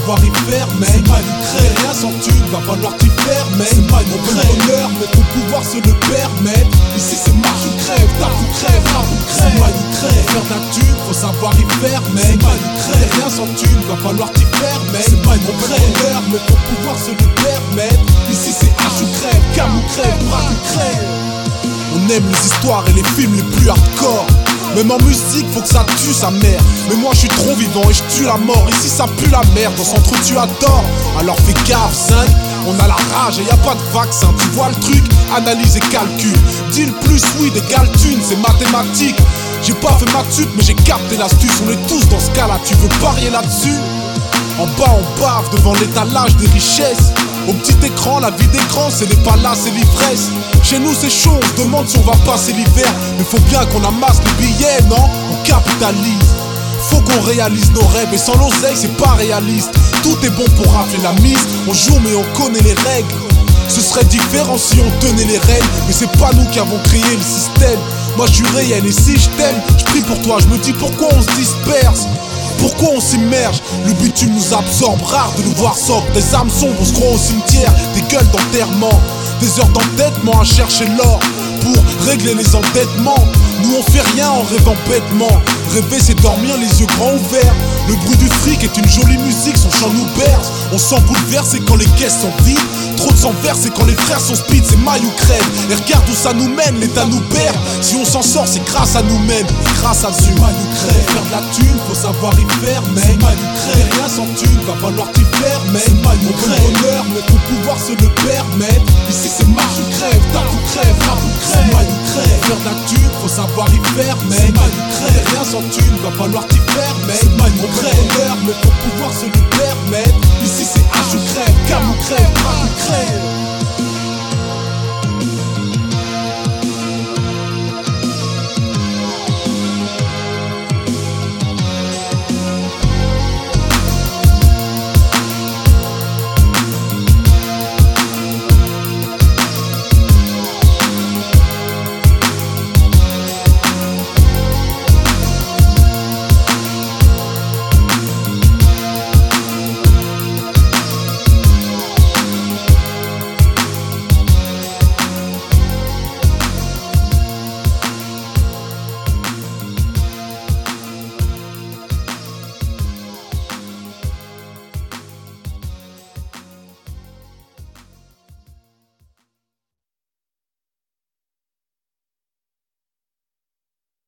savoir y faire, mais c'est mal ou crève. Rien sans thune, va falloir t'y faire, mais c'est mal ou crève. Bonheur, mais faut pouvoir se le permettre. Ici c'est marche ou crève, tape ou crève, rap ou crève. C'est mal ou crève. Faire de la thune, faut savoir y faire, mais c'est mal ou crève. Rien sans thune, va falloir t'y faire, mais c'est mal ou crève. Bonheur, mais faut pouvoir se le permettre. Ici c'est H ou crève, cam ou crève, rap ou crève. On aime les histoires et les films les plus hardcore. Même en musique, faut que ça tue sa mère. Mais moi je suis trop vivant et je tue la mort. Ici ça pue la merde, on s'entretue à tort. Alors fais gaffe, zinc, on a la rage et y a pas de vaccin. Tu vois le truc, analyse et calcul. Deal plus oui, égale thune, c'est mathématique. J'ai pas fait ma sup mais j'ai capté l'astuce. On est tous dans ce cas là, tu veux parier là-dessus? En bas on bave devant l'étalage des richesses. Au petit écran, la vie d'écran, c'est les palaces et l'ivresse. Chez nous c'est chaud, on se demande si on va passer l'hiver. Mais faut bien qu'on amasse les billets, non? On capitalise. Faut qu'on réalise nos rêves et sans l'oseille c'est pas réaliste. Tout est bon pour rafler la mise. On joue mais on connaît les règles. Ce serait différent si on tenait les rênes. Mais c'est pas nous qui avons créé le système. Moi je suis réel et si je t'aime, je prie pour toi. Je me dis pourquoi on se disperse. Pourquoi on s'immerge? Le bitume nous absorbe, rare de nous voir sobre. Des âmes sombres, on se croit au cimetière. Des gueules d'enterrement, des heures d'entêtement à chercher l'or pour régler les endettements. Nous on fait rien en rêvant bêtement. Rêver c'est dormir les yeux grands ouverts. Le bruit du fric est une jolie musique, son chant nous berce. On s'en bouleverse quand les caisses sont vides. Trop de sang verse et quand les frères sont speed, c'est maille ou crève. Et regarde où ça nous mène, l'état nous perd. Si on s'en sort c'est grâce à nous-mêmes, grâce à Dieu. Maille ou crève, faire de la thune, faut savoir y faire, mais c'est maille ou crève. Rien sans thune, va falloir t'y faire, mais c'est maille ou crève. Bonheur, mais faut pouvoir se le permettre. Ici c'est marche ou crève, tape ou crève, rap ou crève. C'est maille ou crève, faire de la thune, faut savoir y faire, mais c'est maille ou crève. Rien sans thune, va falloir t'y faire, mais c'est maille ou crève. Bonheur, mais faut pouvoir se le permettre. Ici c'est H ou crève, cam ou crève, rap ou crève.